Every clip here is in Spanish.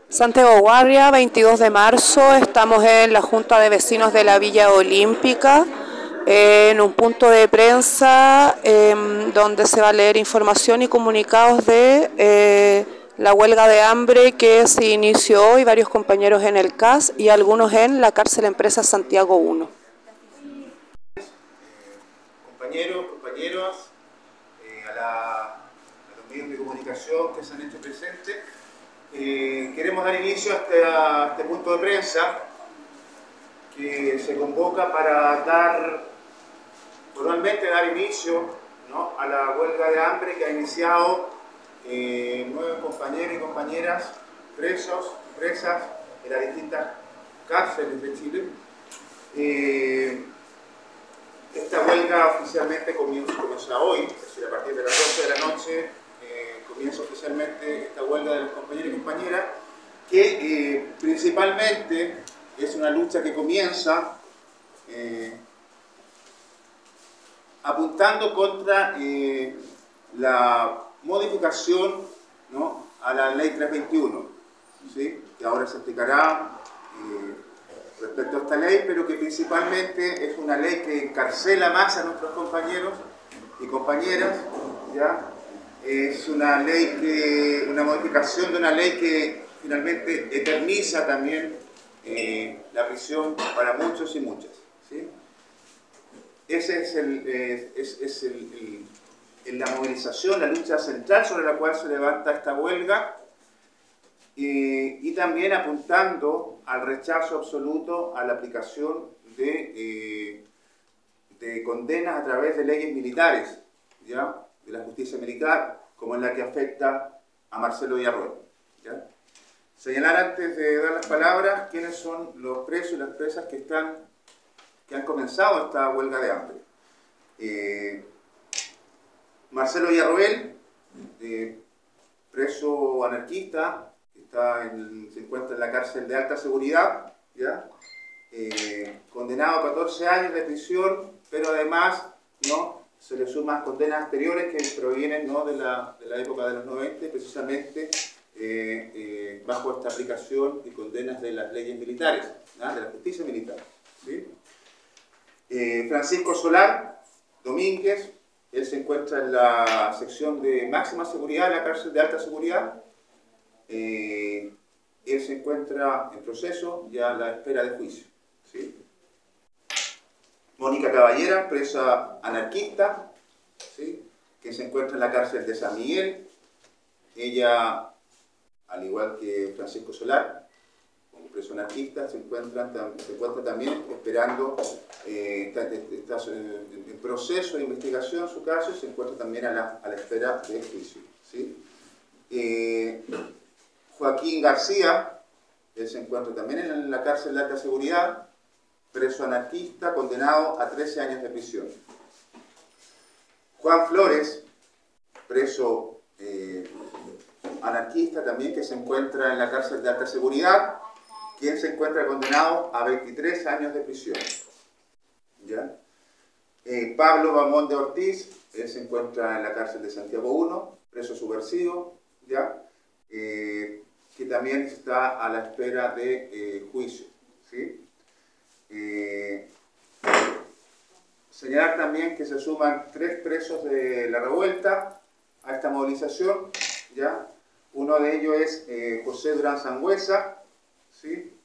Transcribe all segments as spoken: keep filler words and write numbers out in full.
Santiago Guardia, veintidós de marzo, estamos en la Junta de Vecinos de la Villa Olímpica, en un punto de prensa eh, donde se va a leer información y comunicados de eh, la huelga de hambre que se inició hoy, varios compañeros en el C A S y algunos en la cárcel empresa Santiago uno. Eh, compañeros, compañeras, eh, a, la, a los medios de comunicación que se han hecho presentes, eh, queremos dar inicio a este, a este punto de prensa que se convoca para dar, formalmente dar inicio, ¿no?, a la huelga de hambre que ha iniciado eh, nueve compañeros y compañeras presos, presas en las distintas cárceles de Chile. Eh, Esta huelga oficialmente comienza, comienza hoy, es decir, a partir de las doce de la noche eh, comienza oficialmente esta huelga de los compañeros y compañeras, que eh, principalmente es una lucha que comienza eh, apuntando contra eh, la modificación, ¿no?, a la ley trescientos veintiuno, ¿sí?, que ahora se explicará eh, respecto a esta ley, pero que principalmente es una ley que encarcela más a nuestros compañeros y compañeras, ¿ya? Es una ley que, una modificación de una ley que finalmente eterniza también eh, la prisión para muchos y muchas, ¿sí? Ese es, el, eh, es, es el, el, la movilización, la lucha central sobre la cual se levanta esta huelga. Eh, y también apuntando al rechazo absoluto a la aplicación de, eh, de condenas a través de leyes militares, ¿ya?, de la justicia militar, como en la que afecta a Marcelo Villarroel, ¿ya? Señalar antes de dar las palabras quiénes son los presos y las presas que, están, que han comenzado esta huelga de hambre. Eh, Marcelo Villarroel, eh, preso anarquista, Está en, se encuentra en la cárcel de alta seguridad, ¿ya? Eh, condenado a catorce años de prisión, pero además, ¿no?, se le suman condenas anteriores que provienen, ¿no?, de, la, de la época de los noventa, precisamente eh, eh, bajo esta aplicación y condenas de las leyes militares, ¿no?, de la justicia militar, ¿sí? Eh, Francisco Solar Domínguez, él se encuentra en la sección de máxima seguridad, en la cárcel de alta seguridad. Eh, él se encuentra en proceso ya a la espera de juicio, ¿sí? Mónica Caballera, presa anarquista, ¿sí?, que se encuentra en la cárcel de San Miguel. Ella, al igual que Francisco Solar, como preso anarquista, se encuentra, se encuentra también esperando, eh, está, está en proceso de investigación su caso y se encuentra también a la, a la espera de juicio, ¿sí? Eh, Joaquín García, él se encuentra también en la cárcel de alta seguridad, preso anarquista, condenado a trece años de prisión. Juan Flores, preso eh, anarquista también, que se encuentra en la cárcel de alta seguridad, quien se encuentra condenado a veintitrés años de prisión, ¿ya? Eh, Pablo Bamón de Ortiz, él se encuentra en la cárcel de Santiago uno, preso subversivo, ¿ya? Eh, que también está a la espera de eh, juicio, ¿sí? Eh, señalar también que se suman tres presos de la revuelta a esta movilización, ¿ya? Uno de ellos es eh, José Durán Sangüesa, ¿sí?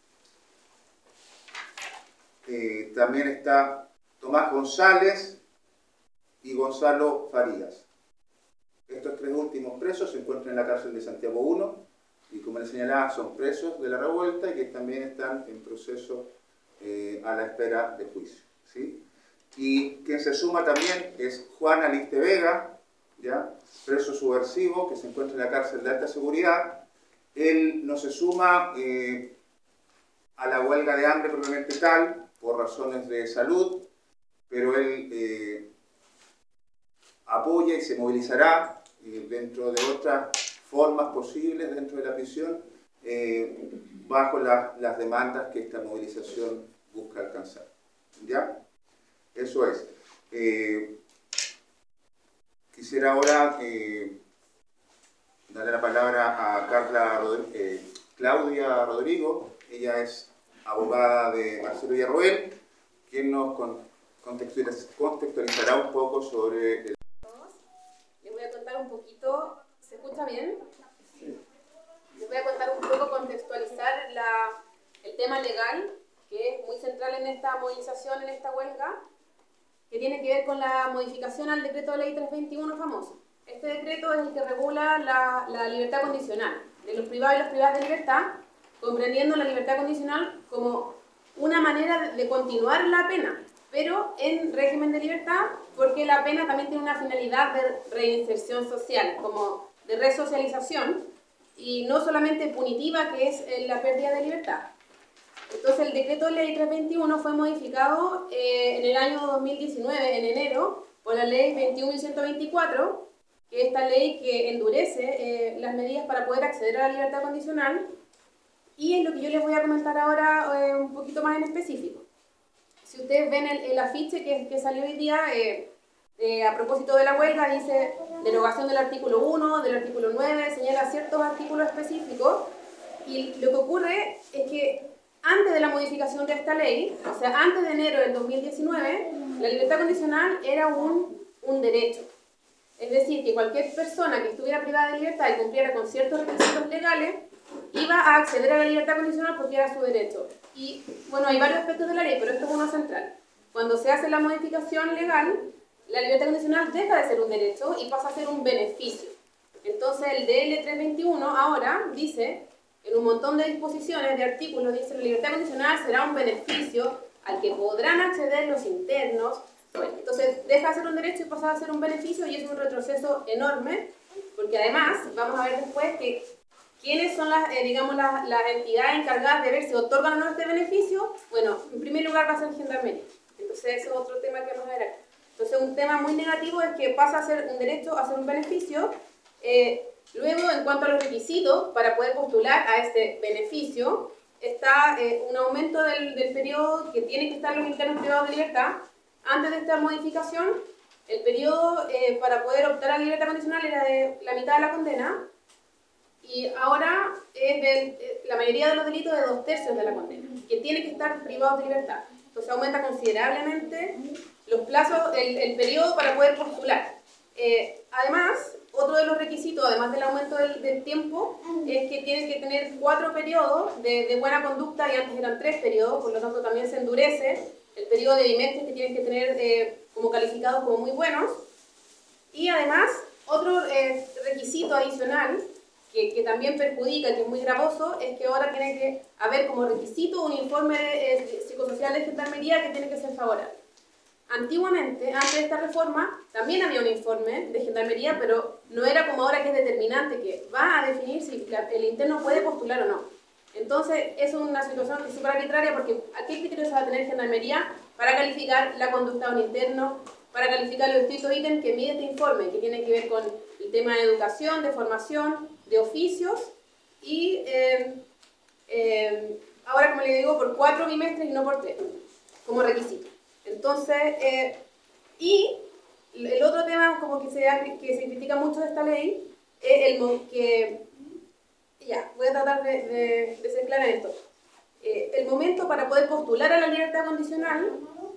Eh, también está Tomás González y Gonzalo Farías. Estos tres últimos presos se encuentran en la cárcel de Santiago uno, y como les señalaba, son presos de la revuelta y que también están en proceso eh, a la espera de juicio, ¿sí? Y quien se suma también es Juan Aliste Vega, ¿ya?, preso subversivo, que se encuentra en la cárcel de alta seguridad. Él no se suma eh, a la huelga de hambre propiamente tal, por razones de salud, pero él eh, apoya y se movilizará eh, dentro de otras formas posibles dentro de la prisión, eh, bajo la, las demandas que esta movilización busca alcanzar, ¿ya? Eso es. Eh, quisiera ahora eh, darle la palabra a Carla, Rodríguez, eh, Claudia Rodrigo. Ella es abogada de Marcelo Villarroel, quien nos contextualizará un poco sobre el... Les voy a contar un poquito, ¿se escucha bien? Les voy a contar un poco, contextualizar la, el tema legal, que es muy central en esta movilización, en esta huelga, que tiene que ver con la modificación al decreto de ley trescientos veintiuno famoso. Este decreto es el que regula la, la libertad condicional de los privados y los privadas de libertad, comprendiendo la libertad condicional como una manera de, de continuar la pena, pero en régimen de libertad, porque la pena también tiene una finalidad de reinserción social, como de resocialización, y no solamente punitiva, que es la pérdida de libertad. Entonces el decreto de ley trescientos veintiuno fue modificado eh, en el año dos mil diecinueve, en enero, por la ley veintiún mil ciento veinticuatro, que es esta ley que endurece eh, las medidas para poder acceder a la libertad condicional, y es lo que yo les voy a comentar ahora eh, un poquito más en específico. Si ustedes ven el, el afiche que, que salió hoy día, eh, eh, a propósito de la huelga, dice derogación del artículo uno, del artículo nueve, señala ciertos artículos específicos, y lo que ocurre es que antes de la modificación de esta ley, o sea, antes de enero del dos mil diecinueve, la libertad condicional era un, un derecho. Es decir, que cualquier persona que estuviera privada de libertad y cumpliera con ciertos requisitos legales, iba a acceder a la libertad condicional porque era su derecho. Y, bueno, hay varios aspectos de la ley, pero esto es uno central. Cuando se hace la modificación legal, la libertad condicional deja de ser un derecho y pasa a ser un beneficio. Entonces, el D L trescientos veintiuno ahora dice, en un montón de disposiciones, de artículos, dice la libertad condicional será un beneficio al que podrán acceder los internos. Bueno, entonces deja de ser un derecho y pasa a ser un beneficio, y es un retroceso enorme, porque además vamos a ver después que quiénes son las, eh, digamos, las, las entidades encargadas de ver si otorgan o no este beneficio. Bueno, en primer lugar va a ser Gendarmería. Entonces ese es otro tema que vamos a ver acá. Entonces un tema muy negativo es que pasa a ser un derecho a ser un beneficio. Eh, luego, en cuanto a los requisitos para poder postular a este beneficio, está eh, un aumento del, del periodo que tienen que estar los internos privados de libertad. Antes de esta modificación, el periodo eh, para poder optar a la libertad condicional era de la mitad de la condena, y ahora es de la mayoría de los delitos de dos tercios de la condena, que tienen que estar privados de libertad. Entonces aumenta considerablemente los plazos, el, el periodo para poder postular. Eh, además, otro de los requisitos, además del aumento del, del tiempo, es que tienen que tener cuatro periodos de, de buena conducta, y antes eran tres periodos, por lo tanto también se endurece el periodo de bimestres que tienen que tener eh, como calificados como muy buenos. Y además, otro eh, requisito adicional que, que también perjudica, que es muy gravoso, es que ahora tiene que haber como requisito un informe eh, psicosocial de Gendarmería que tiene que ser favorable. Antiguamente, antes de esta reforma, también había un informe de Gendarmería, pero no era como ahora, que es determinante, que va a definir si el interno puede postular o no. Entonces, es una situación que es súper arbitraria, porque ¿a qué criterios va a tener Gendarmería para calificar la conducta de un interno, para calificar los distintos ítems que mide este informe, que tienen que ver con el tema de educación, de formación, de oficios, y eh, eh, ahora, como le digo, por cuatro bimestres y no por tres, como requisito. Entonces, eh, y el otro tema como que se, que se critica mucho de esta ley es el que, ya, voy a tratar de, de, de ser clara en esto. Eh, el momento para poder postular a la libertad condicional,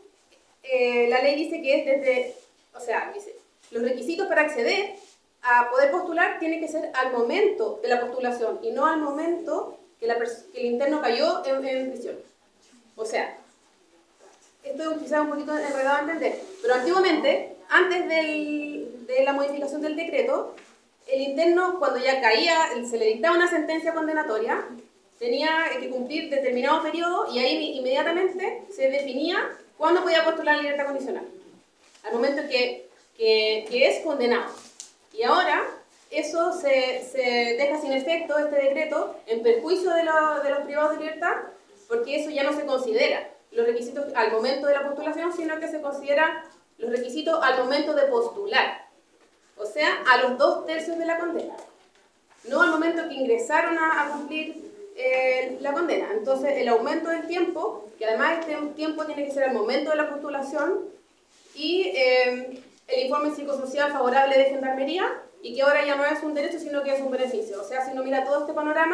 eh, la ley dice que es desde, o sea, dice, los requisitos para acceder a poder postular tienen que ser al momento de la postulación y no al momento que, la que el interno cayó en, en prisión. O sea, esto es quizás un poquito enredado a entender, pero antiguamente, antes del, de la modificación del decreto, el interno, cuando ya caía, se le dictaba una sentencia condenatoria, tenía que cumplir determinado periodo, y ahí inmediatamente se definía cuándo podía postular la libertad condicional, al momento que, que, que es condenado. Y ahora eso se, se deja sin efecto, este decreto, en perjuicio de, lo, de los privados de libertad, porque eso ya no se considera los requisitos al momento de la postulación, sino que se consideran los requisitos al momento de postular, o sea, a los dos tercios de la condena, no al momento que ingresaron a, a cumplir eh, la condena. Entonces, el aumento del tiempo, que además este tiempo tiene que ser al momento de la postulación, y eh, el informe psicosocial favorable de Gendarmería, y que ahora ya no es un derecho, sino que es un beneficio. O sea, si uno mira todo este panorama,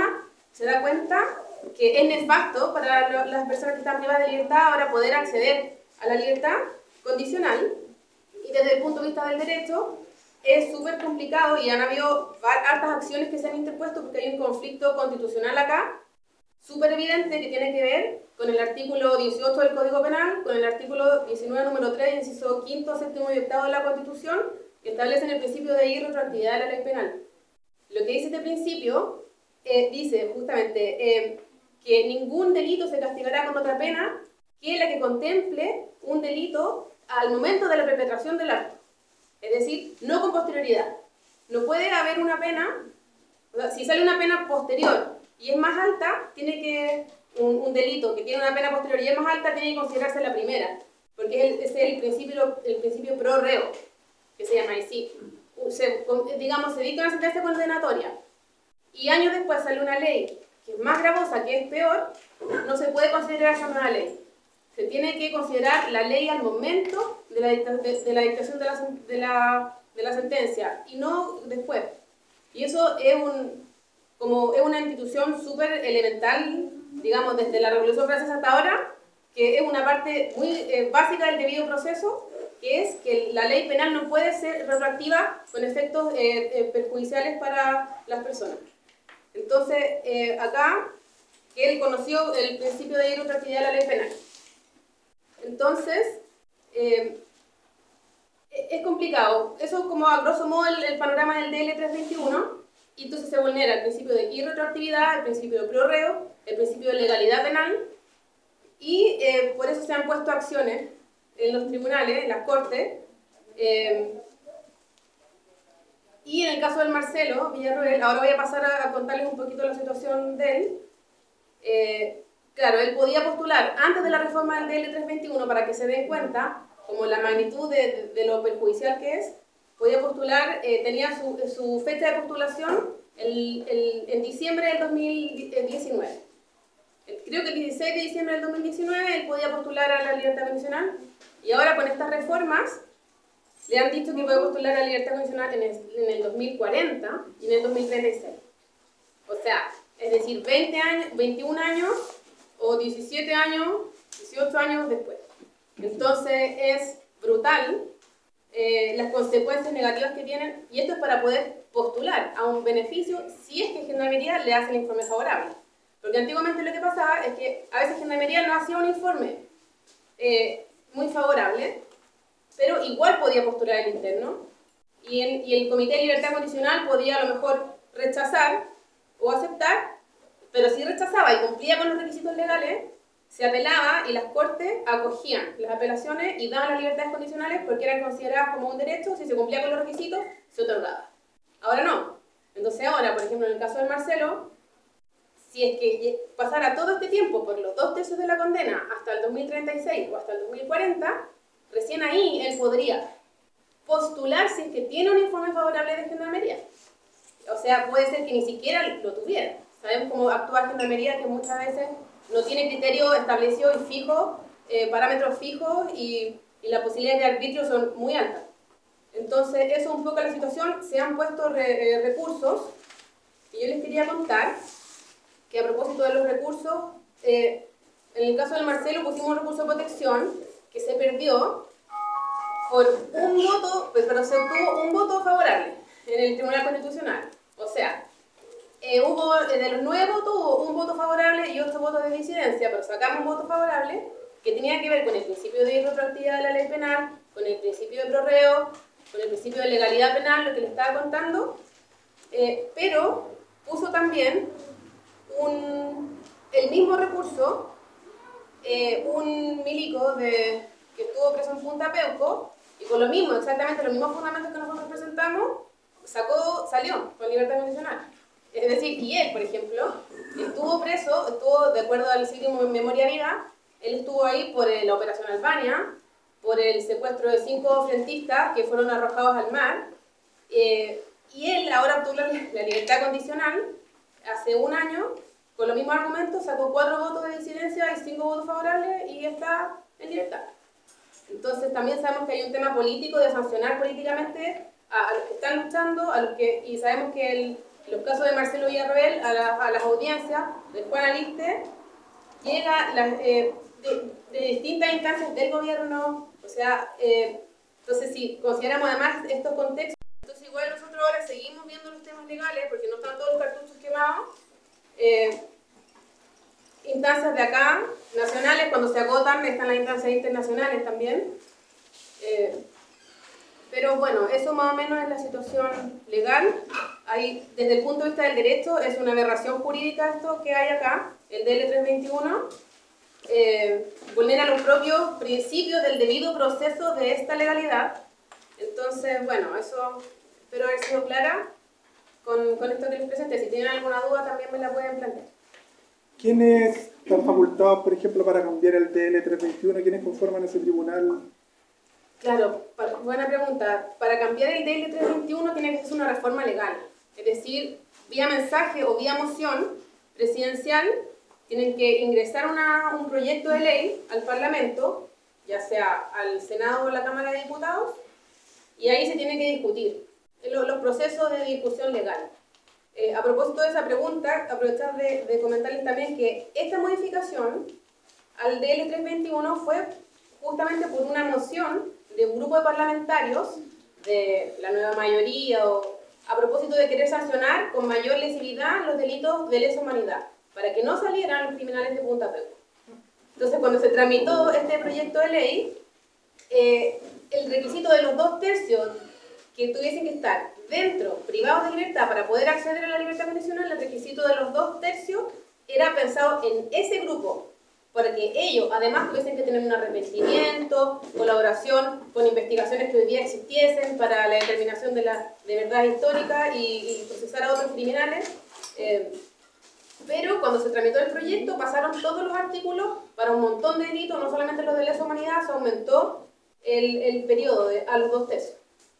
se da cuenta que es nefasto para lo, las personas que están privadas de libertad ahora poder acceder a la libertad condicional, y desde el punto de vista del derecho es súper complicado y han habido hartas acciones que se han interpuesto porque hay un conflicto constitucional acá, súper evidente, que tiene que ver con el artículo dieciocho del Código Penal, con el artículo diecinueve, número tres, inciso quinto, séptimo y octavo de la Constitución, que establecen el principio de irretroactividad de la ley penal. Lo que dice este principio eh, dice justamente eh, que ningún delito se castigará con otra pena que la que contemple un delito al momento de la perpetración del acto. Es decir, no con posterioridad. No puede haber una pena, o sea, si sale una pena posterior y es más alta, tiene que, un, un delito que tiene una pena posterior y es más alta, tiene que considerarse la primera, porque es el, es el principio, el principio pro reo, que se llama así. Se, digamos, se dicta una sentencia condenatoria y años después sale una ley que es más gravosa, que es peor, no se puede considerar esa nueva ley. Se tiene que considerar la ley al momento de la, dicta, de, de la dictación de la, de, la, de la sentencia y no después. Y eso es, un, como es una institución súper elemental, digamos, desde la Revolución Francesa hasta ahora, que es una parte muy eh, básica del debido proceso, que es que la ley penal no puede ser retroactiva con efectos eh, eh, perjudiciales para las personas. Entonces, eh, acá, que él conoció el principio de irretroactividad de la ley penal. Entonces, eh, es complicado. Eso como a grosso modo el, el panorama del D L trescientos veintiuno, y entonces se vulnera el principio de irretroactividad, el principio de pro reo, el principio de legalidad penal, y eh, por eso se han puesto acciones en los tribunales, en las cortes, eh, y en el caso del Marcelo Villarroel, ahora voy a pasar a, a contarles un poquito la situación de él. Eh, claro, él podía postular antes de la reforma del D L trescientos veintiuno, para que se den cuenta como la magnitud de, de, de lo perjudicial que es. Podía postular, eh, tenía su, su fecha de postulación el, el, en diciembre del dos mil diecinueve. Creo que el dieciséis de diciembre del dos mil diecinueve él podía postular a la libertad condicional, y ahora con estas reformas le han dicho que puede postular a la libertad condicional en el, en el dos mil cuarenta y en el dos mil treinta y seis. O sea, es decir, veinte años, veintiún años o diecisiete años, dieciocho años después. Entonces es brutal eh, las consecuencias negativas que tienen, y esto es para poder postular a un beneficio si es que Gendarmería le hace el informe favorable. Porque antiguamente lo que pasaba es que a veces Gendarmería no hacía un informe eh, muy favorable, pero igual podía postular el interno, y, en, y el Comité de Libertad Condicional podía a lo mejor rechazar o aceptar, pero si rechazaba y cumplía con los requisitos legales, se apelaba y las cortes acogían las apelaciones y daban las libertades condicionales porque eran consideradas como un derecho. Si se cumplía con los requisitos, se otorgaba. Ahora no. Entonces ahora, por ejemplo, en el caso de Marcelo, si es que pasara todo este tiempo por los dos tercios de la condena hasta el dos mil treinta y seis o hasta el dos mil cuarenta, recién ahí él podría postular si es que tiene un informe favorable de Gendarmería. O sea, puede ser que ni siquiera lo tuviera. Sabemos cómo actúa Gendarmería, que muchas veces no tiene criterio establecido y fijo, eh, parámetros fijos, y, y las posibilidades de arbitrio son muy altas. Entonces, eso es un poco la situación. Se han puesto re, eh, recursos, y yo les quería contar que a propósito de los recursos, eh, en el caso del Marcelo pusimos un recurso de protección que se perdió por un voto, pero se obtuvo un voto favorable en el Tribunal Constitucional. O sea, eh, hubo, de los nueve votos, hubo un voto favorable y ocho votos de disidencia, pero sacamos un voto favorable que tenía que ver con el principio de irretroactividad de la ley penal, con el principio de pro reo, con el principio de legalidad penal, lo que les estaba contando, eh, pero puso también un, el mismo recurso, eh, un milico de, que estuvo preso en Punta Peuco, y con lo mismo, exactamente los mismos fundamentos que nosotros presentamos, sacó, salió con libertad condicional. Es decir, y él, por ejemplo, estuvo preso, estuvo, de acuerdo al sitio Memoria Viva, él estuvo ahí por la Operación Albania, por el secuestro de cinco frentistas que fueron arrojados al mar, eh, y él ahora obtuvo la, la libertad condicional hace un año, con los mismos argumentos, sacó cuatro votos de disidencia y cinco votos favorables y está en libertad. Entonces también sabemos que hay un tema político de sancionar políticamente a, a los que están luchando, a los que, y sabemos que el, los casos de Marcelo Villarroel a, la, a las audiencias de Juan Aliste, llega la, eh, de, de distintas instancias del gobierno, o sea, eh, entonces si consideramos además estos contextos, entonces igual nosotros ahora seguimos viendo los temas legales, porque no están todos los cartuchos quemados, eh, instancias de acá, nacionales, cuando se agotan están las instancias internacionales también, eh, pero bueno, eso más o menos es la situación legal. Hay, desde el punto de vista del derecho, es una aberración jurídica esto que hay acá, el D L trescientos veintiuno, eh, vulnera los propios principios del debido proceso de esta legalidad. Entonces, bueno, eso espero haber sido clara con, con esto que les presenté. Si tienen alguna duda también me la pueden plantear. ¿Quiénes están facultados, por ejemplo, para cambiar el D L trescientos veintiuno? ¿Quiénes conforman ese tribunal? Claro, para, buena pregunta. Para cambiar el D L trescientos veintiuno tiene que ser una reforma legal. Es decir, vía mensaje o vía moción presidencial, tienen que ingresar una, un proyecto de ley al Parlamento, ya sea al Senado o a la Cámara de Diputados, y ahí se tiene que discutir los, los procesos de discusión legal. Eh, a propósito de esa pregunta, aprovechar de, de comentarles también que esta modificación al D L trescientos veintiuno fue justamente por una moción de un grupo de parlamentarios de la nueva mayoría o a propósito de querer sancionar con mayor lesividad los delitos de lesa humanidad, para que no salieran los criminales de Punta Peuco. Entonces, cuando se tramitó este proyecto de ley, eh, el requisito de los dos tercios que tuviesen que estar dentro, privados de libertad, para poder acceder a la libertad condicional, el requisito de los dos tercios era pensado en ese grupo, para que ellos, además, tuviesen que tener un arrepentimiento, colaboración con investigaciones que hoy día existiesen para la determinación de la de verdad histórica y, y procesar a otros criminales. Eh, pero cuando se tramitó el proyecto, pasaron todos los artículos para un montón de delitos, no solamente los de lesa humanidad, se aumentó el, el periodo de, a los dos tercios.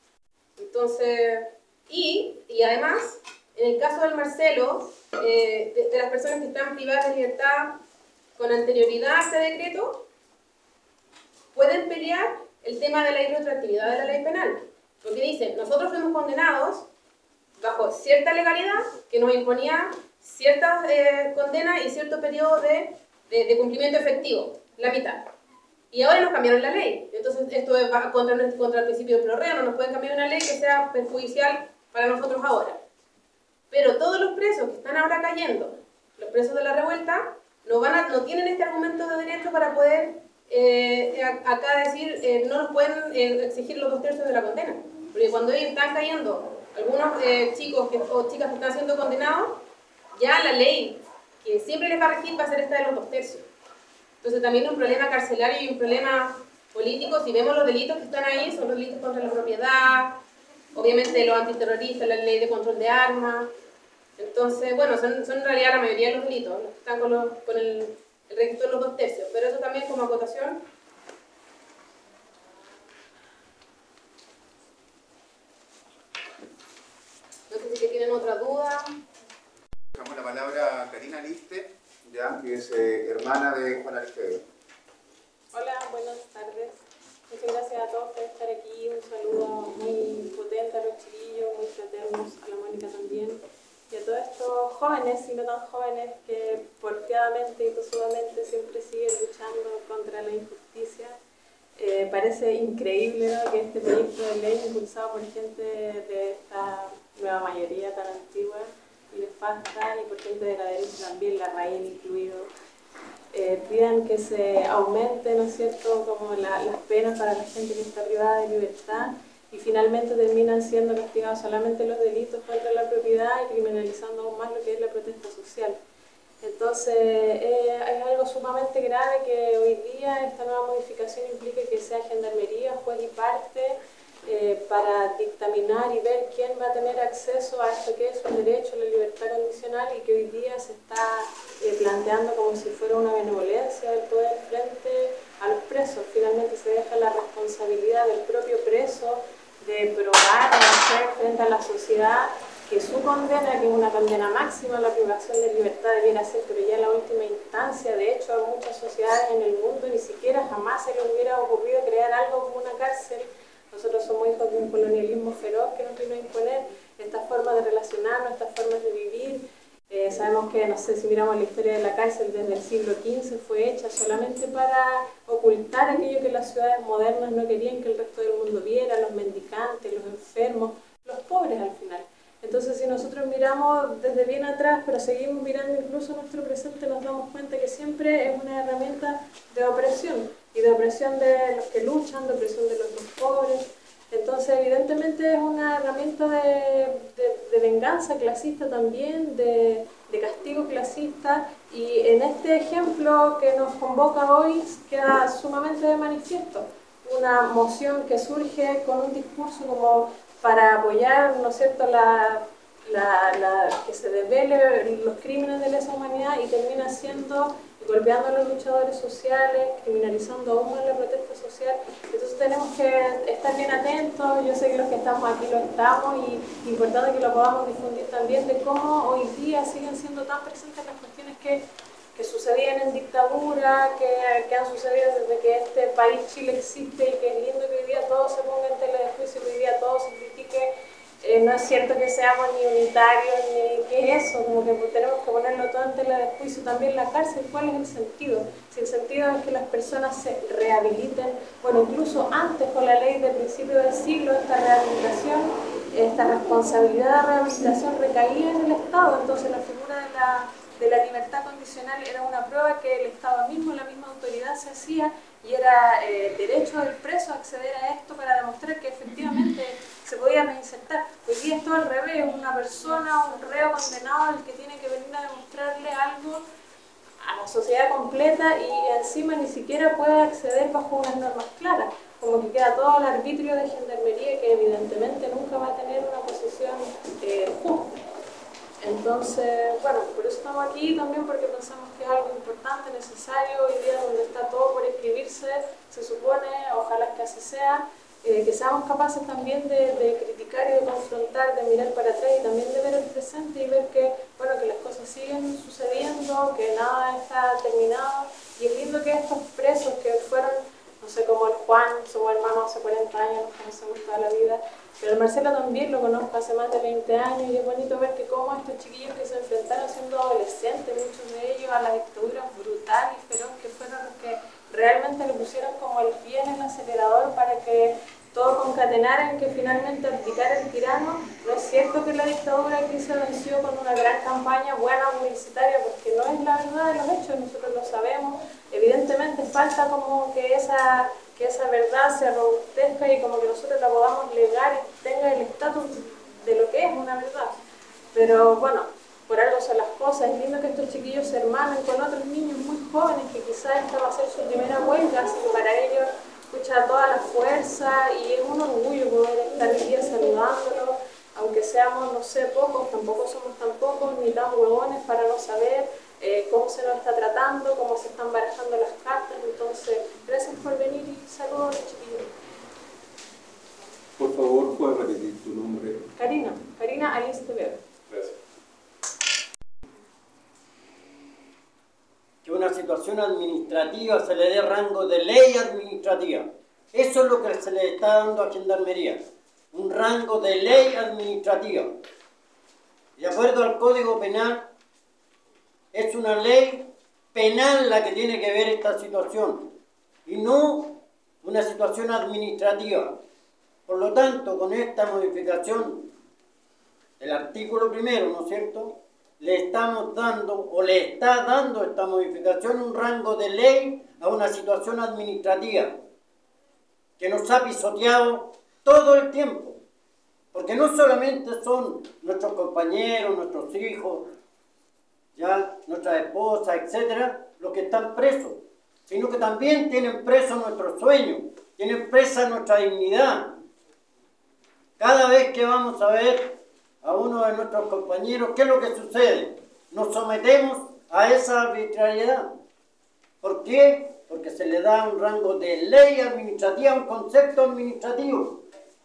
Entonces, y, y además, en el caso del Marcelo, eh, de, de las personas que están privadas de libertad con anterioridad a este decreto, pueden pelear el tema de la irretroactividad de la ley penal. Porque dicen, nosotros fuimos condenados bajo cierta legalidad que nos imponía ciertas eh, condenas y cierto periodo de, de, de cumplimiento efectivo, la mitad. Y ahora nos cambiaron la ley. Entonces esto va contra, contra el principio de prorreo, no nos pueden cambiar una ley que sea perjudicial para nosotros ahora. Pero todos los presos que están ahora cayendo, los presos de la revuelta, no, van a, no tienen este argumento de derecho para poder eh, acá decir, eh, no nos pueden eh, exigir los dos tercios de la condena. Porque cuando ellos están cayendo, algunos eh, chicos que, o chicas que están siendo condenados, ya la ley que siempre les va a regir va a ser esta de los dos tercios. Entonces también es un problema carcelario y un problema político. Si vemos los delitos que están ahí, son los delitos contra la propiedad, obviamente los antiterroristas, la ley de control de armas. Entonces, bueno, son, son en realidad la mayoría de los delitos, los que están con, los, con el, el registro de los dos tercios. Pero eso también como acotación. No sé si tienen otra duda. Damos la palabra a Karina Aliste, ya, que es eh, hermana de Juan Aliste. Hola, buenas tardes. Muchas gracias a todos por estar aquí. Un saludo muy potente a los chiquillos, muy fraternos, a la Mónica también. Y a todos estos jóvenes y no tan jóvenes que porfiadamente y tosudamente siempre siguen luchando contra la injusticia. Eh, parece increíble, ¿no?, que este proyecto de ley impulsado por gente de esta nueva mayoría tan antigua y nefasta y por gente de la derecha también, la Larraín incluido, eh, pidan que se aumente, ¿no es cierto?, como la, las penas para la gente que está privada de libertad y finalmente terminan siendo castigados solamente los delitos contra la propiedad y criminalizando aún más lo que es la protesta social. Entonces, eh, es algo sumamente grave que hoy día esta nueva modificación implique que sea gendarmería, juez y parte, eh, para dictaminar y ver quién va a tener acceso a esto que es un derecho, la libertad condicional, y que hoy día se está eh, planteando como si fuera una benevolencia del poder frente a los presos. Finalmente se deja la responsabilidad del propio preso de probar, de hacer frente a la sociedad que su condena, que es una condena máxima, la privación de libertad debiera ser, pero ya en la última instancia. De hecho, a muchas sociedades en el mundo ni siquiera jamás se les hubiera ocurrido crear algo como una cárcel. Nosotros somos hijos de un colonialismo feroz que nos vino a imponer estas formas de relacionarnos, estas formas de vivir. Eh, sabemos que, no sé, si miramos la historia de la cárcel desde el siglo quince, fue hecha solamente para ocultar aquello que las ciudades modernas no querían que el resto del mundo viera, los mendicantes, los enfermos, los pobres al final. Entonces, si nosotros miramos desde bien atrás, pero seguimos mirando incluso nuestro presente, nos damos cuenta que siempre es una herramienta de opresión, y de opresión de los que luchan, de opresión de los más pobres. Entonces, evidentemente es una herramienta de, de, de venganza clasista también, de, de castigo clasista, y en este ejemplo que nos convoca hoy queda sumamente de manifiesto. Una moción que surge con un discurso como para apoyar, ¿no es cierto?, la, la, la, que se desvele los crímenes de lesa humanidad, y termina siendo golpeando a los luchadores sociales, criminalizando aún más la protesta social. Entonces tenemos que estar bien atentos. Yo sé que los que estamos aquí lo estamos, y importante que lo podamos difundir también, de cómo hoy día siguen siendo tan presentes las cuestiones que, que sucedían en dictadura, que, que han sucedido desde que este país Chile existe, y que es lindo que hoy día todo se ponga en tela de juicio, que hoy día todo se critique. Eh, no es cierto que seamos ni unitarios, ni qué es eso, como que tenemos que ponerlo todo en tela de juicio. También la cárcel, ¿cuál es el sentido? Si el sentido es que las personas se rehabiliten, bueno, incluso antes con la ley de principio del siglo, esta rehabilitación, esta responsabilidad de rehabilitación recaía en el Estado. Entonces la figura de la, de la libertad condicional era una prueba que el Estado mismo, la misma autoridad se hacía, y era eh, derecho del preso acceder a esto para demostrar que efectivamente se podía reinsertar. Hoy día es todo al revés, una persona, un reo condenado, el que tiene que venir a demostrarle algo a la sociedad completa, y encima ni siquiera puede acceder bajo unas normas claras, como que queda todo al arbitrio de gendarmería, que evidentemente nunca va a tener una posición eh, justa. Entonces, bueno, por eso estamos aquí también, porque pensamos que es algo importante, necesario, hoy día donde está todo por escribirse, se supone, ojalá que así sea, eh, que seamos capaces también de, de criticar y de confrontar, de mirar para atrás, y también de ver el presente y ver que, bueno, que las cosas siguen sucediendo, que nada está terminado. Y es lindo que estos presos que fueron, no sé, como el Juan, somos hermanos hace cuarenta años, nos conocemos toda la vida, pero el Marcelo también lo conozco hace más de veinte años, y es bonito ver que cómo estos chiquillos que se enfrentaron siendo adolescentes, muchos de ellos, a la dictadura brutal y feroz, que fueron los que realmente le pusieron como el pie en el acelerador para que todo concatenara en que finalmente abdicara el tirano. No es cierto que la dictadura aquí se venció con una gran campaña buena publicitaria, porque no es la verdad de los hechos, nosotros lo sabemos. Evidentemente falta como que esa, que esa verdad se robustezca, y como que nosotros la podamos legar y tenga el estatus de lo que es una verdad. Pero bueno, por algo son las cosas. Es lindo que estos chiquillos se hermanen con otros niños muy jóvenes, que quizás esta va a ser su primera huelga, así que para ellos escucha toda la fuerza, y es un orgullo poder estar hoy día saludándolo, aunque seamos, no sé, pocos, tampoco somos tan pocos ni tan huevones para no saber eh, cómo se nos está tratando, cómo se están barajando las cartas. Entonces, gracias por venir, y saludos a los chiquillos. Por favor, ¿puedes repetir tu nombre? Karina, Karina Alice Teveo. Gracias. Que una situación administrativa se le dé rango de ley administrativa. Eso es lo que se le está dando a Gendarmería, un rango de ley administrativa. De acuerdo al Código Penal, es una ley penal la que tiene que ver esta situación, y no una situación administrativa. Por lo tanto, con esta modificación del artículo primero, ¿no es cierto?, le estamos dando, o le está dando esta modificación, un rango de ley a una situación administrativa que nos ha pisoteado todo el tiempo. Porque no solamente son nuestros compañeros, nuestros hijos, ya nuestras esposas, etcétera, los que están presos, sino que también tienen presos nuestros sueños, tienen presa nuestra dignidad. Cada vez que vamos a ver a uno de nuestros compañeros, ¿qué es lo que sucede? Nos sometemos a esa arbitrariedad. ¿Por qué? Porque se le da un rango de ley administrativa, un concepto administrativo.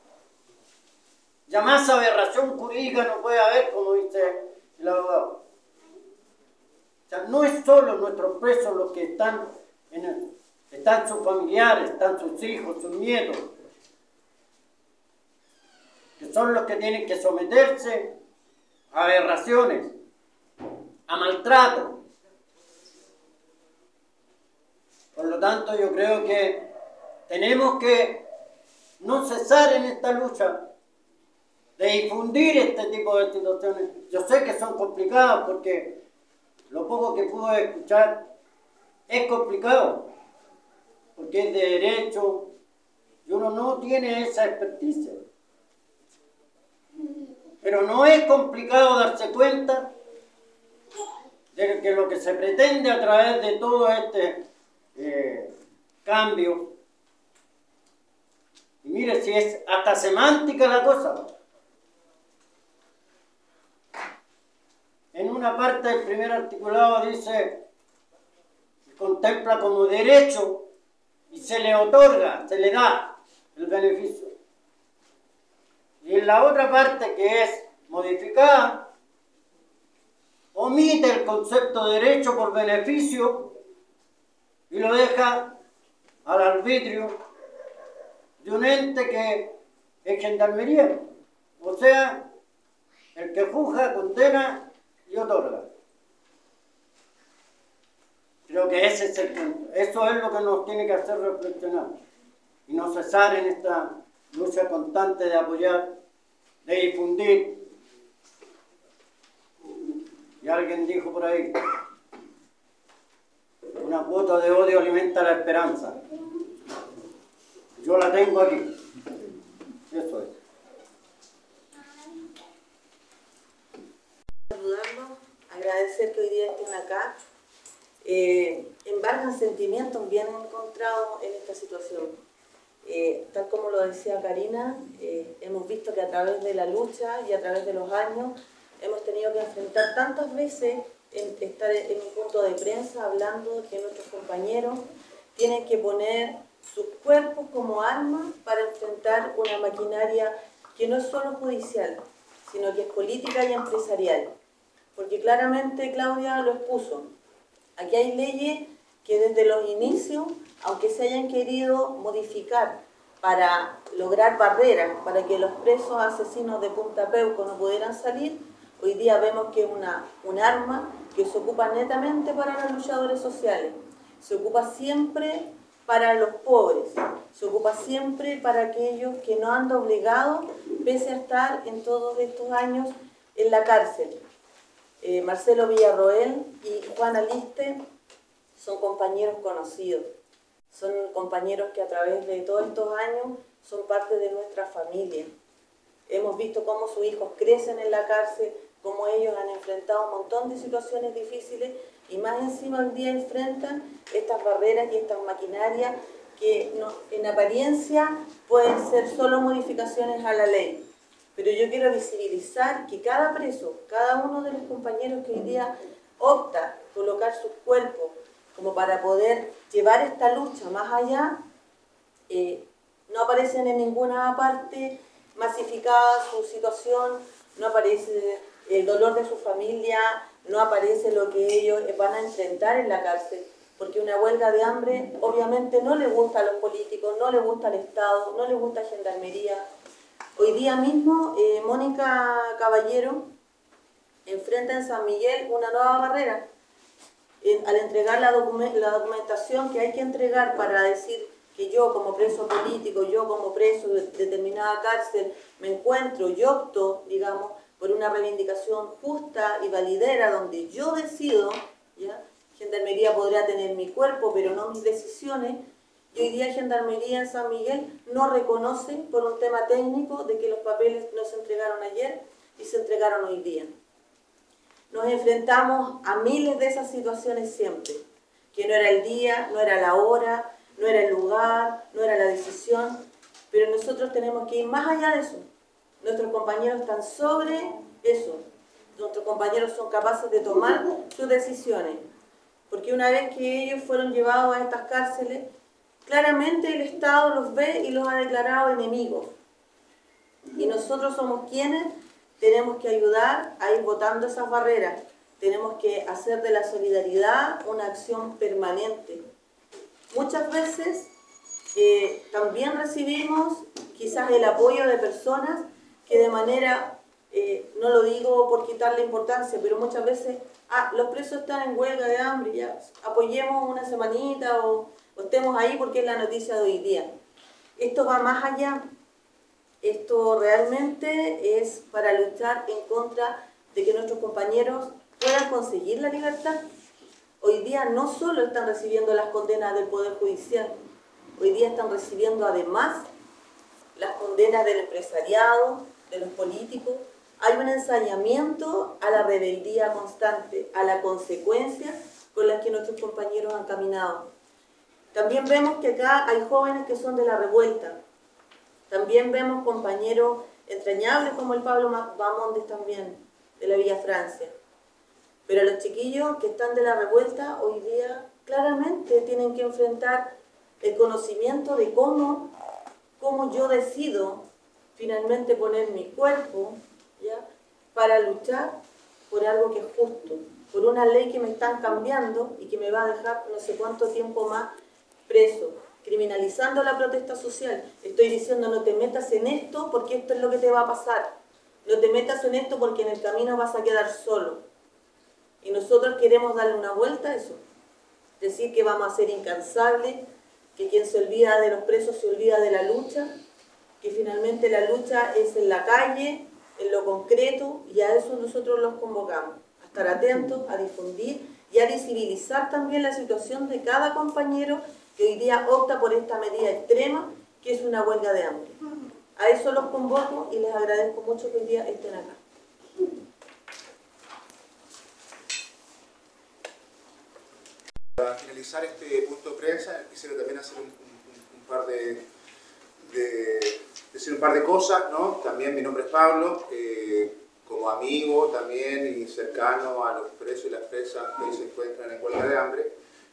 Ya más aberración jurídica no puede haber, como dice el abogado. O sea, no es solo nuestros presos los que están en el, están sus familiares, están sus hijos, sus nietos, que son los que tienen que someterse a aberraciones, a maltrato. Por lo tanto, yo creo que tenemos que no cesar en esta lucha de difundir este tipo de situaciones. Yo sé que son complicadas porque lo poco que pude escuchar es complicado, porque es de derecho y uno no tiene esa experticia. Pero no es complicado darse cuenta de que lo que se pretende a través de todo este eh, cambio, y mire si es hasta semántica la cosa. En una parte del primer articulado dice, contempla como derecho y se le otorga, se le da el beneficio. Y en la otra parte, que es modificada, omite el concepto de derecho por beneficio y lo deja al arbitrio de un ente que es gendarmería. O sea, el que juzga, condena y otorga. Creo que ese es el, eso es lo que nos tiene que hacer reflexionar y no cesar en esta lucha constante de apoyar, de difundir. Y alguien dijo por ahí, una cuota de odio alimenta la esperanza. Yo la tengo aquí. Eso es. Saludarlos, agradecer que hoy día estén acá. Eh, embargan sentimientos bien encontrados en esta situación. Eh, tal como lo decía Karina, eh, hemos visto que a través de la lucha y a través de los años hemos tenido que enfrentar tantas veces en estar en un punto de prensa hablando que nuestros compañeros tienen que poner sus cuerpos como armas para enfrentar una maquinaria que no es solo judicial, sino que es política y empresarial. Porque claramente Claudia lo expuso. Aquí hay leyes que desde los inicios, aunque se hayan querido modificar para lograr barreras, para que los presos asesinos de Punta Peuco no pudieran salir, hoy día vemos que es una, un arma que se ocupa netamente para los luchadores sociales, se ocupa siempre para los pobres, se ocupa siempre para aquellos que no han obligado, pese a estar en todos estos años en la cárcel. Eh, Marcelo Villarroel y Juan Aliste son compañeros conocidos, son compañeros que a través de todos estos años son parte de nuestra familia. Hemos visto cómo sus hijos crecen en la cárcel, cómo ellos han enfrentado un montón de situaciones difíciles y más encima hoy día enfrentan estas barreras y estas maquinarias que no, en apariencia pueden ser solo modificaciones a la ley. Pero yo quiero visibilizar que cada preso, cada uno de los compañeros que hoy día opta colocar sus cuerpos como para poder llevar esta lucha más allá, eh, no aparecen en ninguna parte masificada su situación, no aparece el dolor de su familia, no aparece lo que ellos van a enfrentar en la cárcel, porque una huelga de hambre obviamente no le gusta a los políticos, no le gusta al Estado, no le gusta a Gendarmería. Hoy día mismo eh, Mónica Caballero enfrenta en San Miguel una nueva barrera. En, al entregar la, document, la documentación que hay que entregar para decir que yo como preso político, yo como preso de determinada cárcel, me encuentro y opto, digamos, por una reivindicación justa y validera donde yo decido, ¿ya? Gendarmería podrá tener mi cuerpo, pero no mis decisiones. Y hoy día Gendarmería en San Miguel no reconoce por un tema técnico de que los papeles no se entregaron ayer y se entregaron hoy día. Nos enfrentamos a miles de esas situaciones siempre, que no era el día, no era la hora, no era el lugar, no era la decisión, pero nosotros tenemos que ir más allá de eso. Nuestros compañeros están sobre eso, nuestros compañeros son capaces de tomar sus decisiones, porque una vez que ellos fueron llevados a estas cárceles, claramente el Estado los ve y los ha declarado enemigos. Y nosotros somos quienes tenemos que ayudar a ir botando esas barreras. Tenemos que hacer de la solidaridad una acción permanente. Muchas veces eh, también recibimos quizás el apoyo de personas que de manera, eh, no lo digo por quitarle importancia, pero muchas veces, ah, los presos están en huelga de hambre, ya, apoyemos una semanita o, o estemos ahí porque es la noticia de hoy día. Esto va más allá. Esto realmente es para luchar en contra de que nuestros compañeros puedan conseguir la libertad. Hoy día no solo están recibiendo las condenas del Poder Judicial, hoy día están recibiendo además las condenas del empresariado, de los políticos. Hay un ensañamiento a la rebeldía constante, a la consecuencia con las que nuestros compañeros han caminado. También vemos que acá hay jóvenes que son de la revuelta. También vemos compañeros entrañables como el Pablo Bamondes también, de la Villa Francia. Pero los chiquillos que están de la revuelta hoy día claramente tienen que enfrentar el conocimiento de cómo, cómo yo decido finalmente poner mi cuerpo, ¿ya?, para luchar por algo que es justo, por una ley que me están cambiando y que me va a dejar no sé cuánto tiempo más preso, criminalizando la protesta social. Estoy diciendo no te metas en esto porque esto es lo que te va a pasar, no te metas en esto porque en el camino vas a quedar solo. Y nosotros queremos darle una vuelta a eso, decir que vamos a ser incansables, que quien se olvida de los presos se olvida de la lucha, que finalmente la lucha es en la calle, en lo concreto, y a eso nosotros los convocamos, a estar atentos, a difundir y a visibilizar también la situación de cada compañero que hoy día opta por esta medida extrema, que es una huelga de hambre. A eso los convoco y les agradezco mucho que hoy día estén acá. Para finalizar este punto de prensa, quisiera también hacer un, un, un par de, de, decir un par de cosas, ¿no? También mi nombre es Pablo, eh, como amigo también y cercano a los presos y las presas que hoy se encuentran en huelga de hambre,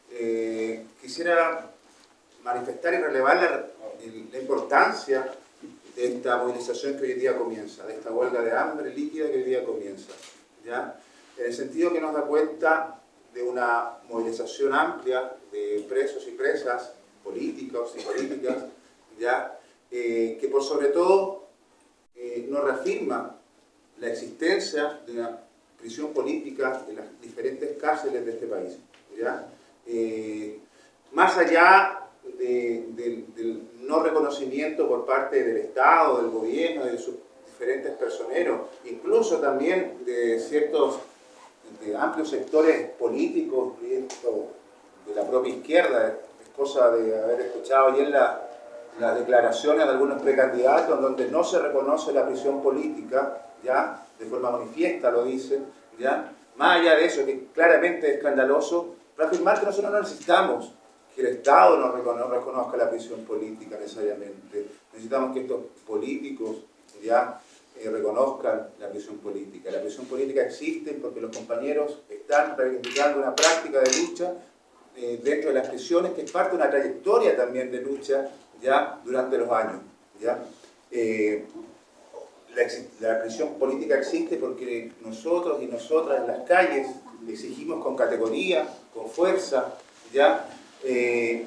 eh, quisiera manifestar y relevar la, la importancia de esta movilización que hoy día comienza, de esta huelga de hambre líquida que hoy día comienza, ¿ya? En el sentido que nos da cuenta de una movilización amplia de presos y presas, políticos y políticas, ¿ya? Eh, que por sobre todo eh, nos reafirma la existencia de una prisión política en las diferentes cárceles de este país, ¿ya? Eh, más allá de, de, del no reconocimiento por parte del Estado, del gobierno, de sus diferentes personeros, incluso también de ciertos de amplios sectores políticos, de la propia izquierda, es cosa de haber escuchado ayer la, las declaraciones de algunos precandidatos en donde no se reconoce la prisión política, ya, de forma manifiesta lo dicen, ya, más allá de eso, que claramente es escandaloso, para afirmar que nosotros no necesitamos que el Estado no reconozca la prisión política necesariamente, necesitamos que estos políticos, ya, Eh, reconozcan la prisión política. La prisión política existe porque los compañeros están reivindicando una práctica de lucha eh, dentro de las prisiones que es parte de una trayectoria también de lucha ya durante los años. ¿Ya? Eh, la, la prisión política existe porque nosotros y nosotras en las calles exigimos con categoría, con fuerza, ¿ya? Eh,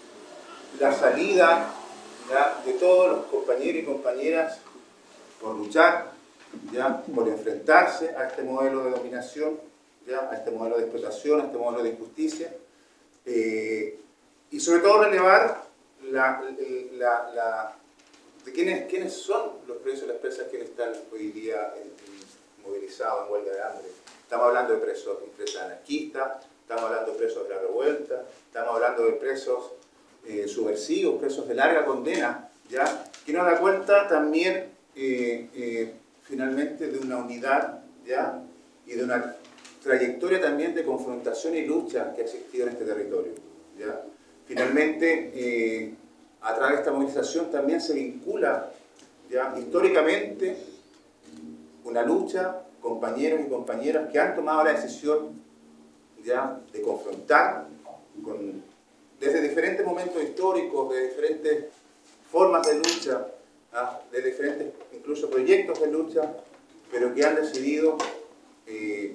la salida, ¿ya?, de todos los compañeros y compañeras por luchar, ¿ya?, por enfrentarse a este modelo de dominación, ¿ya?, a este modelo de explotación, a este modelo de injusticia, eh, y sobre todo relevar la, la, la, de quiénes, quiénes son los presos y las presas que están hoy día en, en, movilizados en huelga de hambre. Estamos hablando de presos y presas anarquistas, estamos hablando de presos de la revuelta, estamos hablando de presos eh, subversivos, presos de larga condena, ¿ya?, que nos da cuenta también Eh, eh, finalmente de una unidad, ¿ya?, y de una trayectoria también de confrontación y lucha que ha existido en este territorio, ¿ya? Finalmente, eh, a través de esta movilización también se vincula, ¿ya?, históricamente una lucha, compañeros y compañeras que han tomado la decisión, ¿ya?, de confrontar con, desde diferentes momentos históricos, de diferentes formas de lucha, ¿ah?, de diferentes incluso proyectos de lucha, pero que han decidido eh,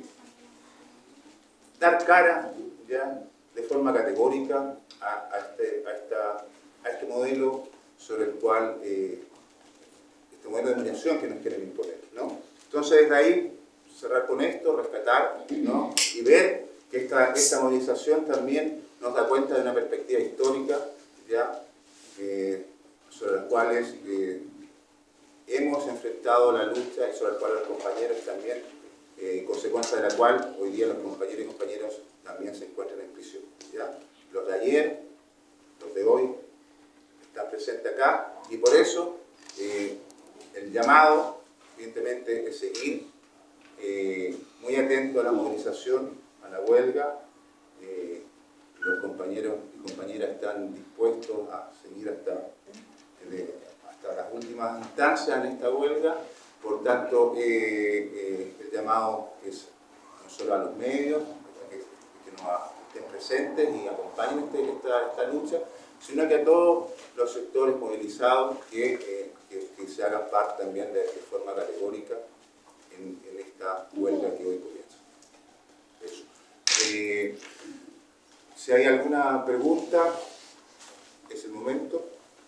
dar cara, ya, de forma categórica a, a, este, a, esta, a este modelo sobre el cual eh, este modelo de dominación que nos quieren imponer, ¿no? Entonces, desde ahí, cerrar con esto, rescatar, ¿no? Y ver que esta, esta movilización también nos da cuenta de una perspectiva histórica, ¿ya? Eh, sobre las cuales eh, hemos enfrentado la lucha y sobre las cuales los compañeros también, eh, consecuencia de la cual hoy día los compañeros y compañeras también se encuentran en prisión, ¿ya? Los de ayer, los de hoy, están presentes acá, y por eso eh, el llamado, evidentemente, es seguir eh, muy atento a la movilización, a la huelga. Eh, los compañeros y compañeras están dispuestos a seguir hasta, eh, hasta las últimas instancias en esta huelga. Por tanto, eh, eh, el llamado es no solo a los medios, que, que nos estén presentes y acompañen este, esta, esta lucha, sino que a todos los sectores movilizados que, eh, que, que se hagan parte también de, de forma categórica en, en esta huelga que hoy comienza. Eso. Eh, si hay alguna pregunta, es el momento.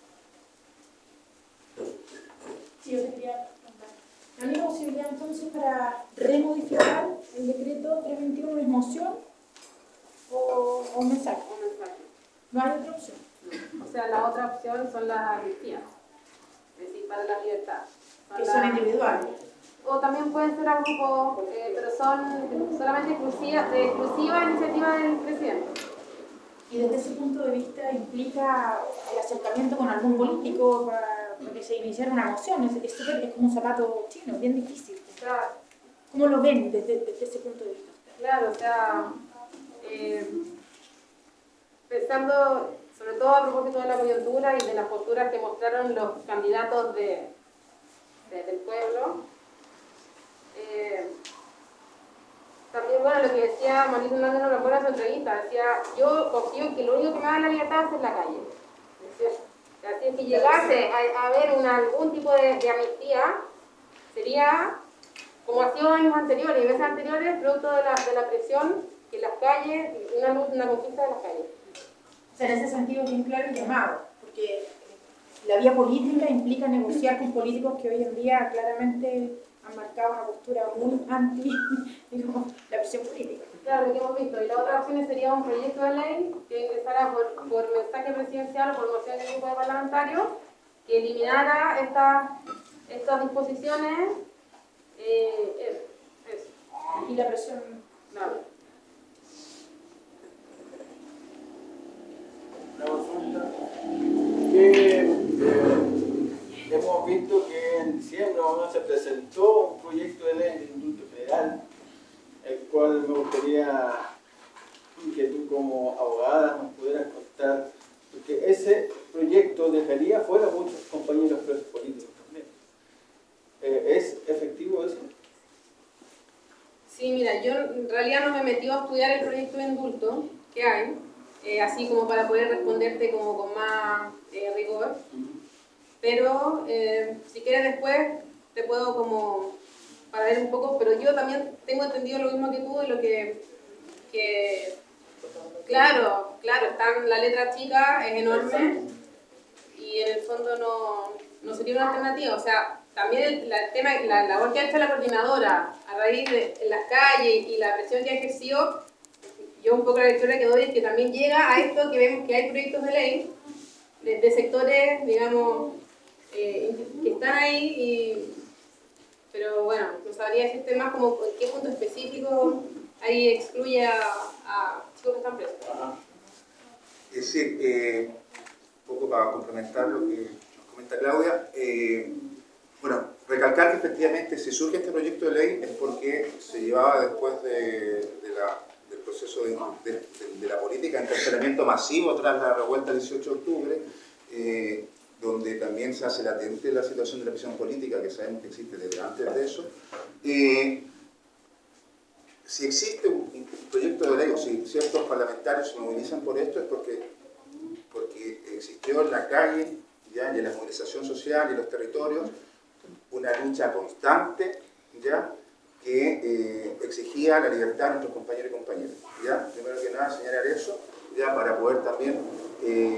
Sí, yo quería preguntar. ¿No hay posibilidad entonces para remodificar el decreto trescientos veintiuno? ¿Es moción o, o un mensaje? Un mensaje. No hay otra opción. O sea, la otra opción son las amnistías, es decir, para la libertad. Que son individuales. O también pueden ser a grupo, eh, pero son solamente exclusivas, de exclusiva iniciativa del presidente. Y desde ese punto de vista implica el acercamiento con algún político para, para que se iniciara una moción. Es, es, super, es como un zapato chino, es bien difícil. O sea, ¿cómo lo ven desde, desde ese punto de vista? Claro, o sea, eh, pensando sobre todo a propósito de la coyuntura y de las posturas que mostraron los candidatos de, de, del pueblo, eh, también, bueno, lo que decía Marisa Hernández no lo recuerdo en su entrevista, decía, yo confío en que lo único que me da la libertad es en la calle. Decía, así es que llegase a, a haber una, algún tipo de, de amnistía, sería como ha sido años anteriores y veces anteriores, producto de la, de la presión que las calles, una, una conquista de las calles. O sea, en ese sentido es bien claro el llamado, porque la vía política implica negociar con políticos que hoy en día claramente han marcado una postura muy anti, digamos, la presión política. Claro, lo que hemos visto. Y la otra opción sería un proyecto de ley que ingresara por, por mensaje presidencial o por moción del grupo de parlamentarios que eliminara estas estas disposiciones. Eh, eso. Y la presión. Claro. Una consulta. Que, eh, hemos visto que en diciembre se presentó un proyecto de ley de indulto federal, el cual me gustaría que tú como abogada nos pudieras contar, porque ese proyecto dejaría fuera a muchos compañeros presos políticos también. Eh, ¿Es efectivo eso? Sí, mira, yo en realidad no me metí a estudiar el proyecto de indulto que hay, eh, así como para poder responderte como con más eh, rigor, pero eh, si quieres después te puedo como para ver un poco, pero yo también tengo entendido lo mismo que tú, de lo que, que claro, claro, está en la letra chica, es enorme y en el fondo no, no sería una alternativa, o sea, también el, la, el tema, la labor que ha hecho la coordinadora a raíz de en las calles y la presión que ha ejercido, yo un poco la lectura que doy es que también llega a esto que vemos que hay proyectos de ley de, de sectores, digamos, eh, que están ahí, y, pero bueno, no sabría decirte más como en qué punto específico ahí excluye a, a chicos que están presos. Es decir, eh, un poco para complementar lo que nos comenta Claudia, eh, bueno, recalcar que efectivamente si surge este proyecto de ley es porque se llevaba después de, de la, del proceso de, de, de, de la política de encarcelamiento masivo tras la revuelta del dieciocho de octubre, eh, donde también se hace latente la situación de la prisión política, que sabemos que existe desde antes de eso. Eh, si existe un, un proyecto de ley o si ciertos parlamentarios se movilizan por esto es porque, porque existió en la calle, ya, y en la movilización social y en los territorios una lucha constante, ya, que eh, exigía la libertad de nuestros compañeros y compañeras. ¿Ya? Primero que nada, señalar eso, ya, para poder también eh,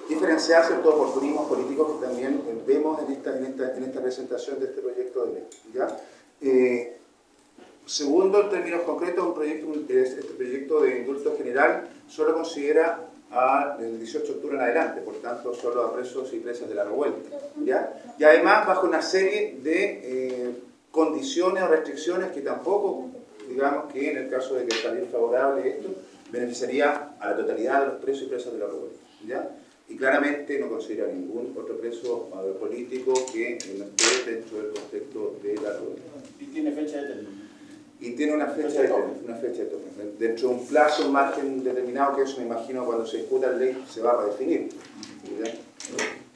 diferenciar ciertos oportunismos políticos que también eh, vemos en esta, en, esta, en esta presentación de este proyecto de ley. ¿Ya? Eh, segundo, en términos concretos, un proyecto, un, este proyecto de indulto general solo considera a, del dieciocho de octubre en adelante, por tanto solo a presos y presas de la revuelta. ¿Ya? Y además bajo una serie de eh, condiciones o restricciones que tampoco, digamos que en el caso de que saliera favorable esto, beneficiaría a la totalidad de los presos y presas de la revuelta. ¿Ya? Y claramente no considera ningún otro preso político que no esté dentro del contexto de la revuelta. ¿Y tiene fecha de término? Y tiene una fecha de término, una fecha de término. Dentro de un plazo, un margen determinado, que eso me imagino cuando se discuta la ley se va a redefinir. ¿Ya?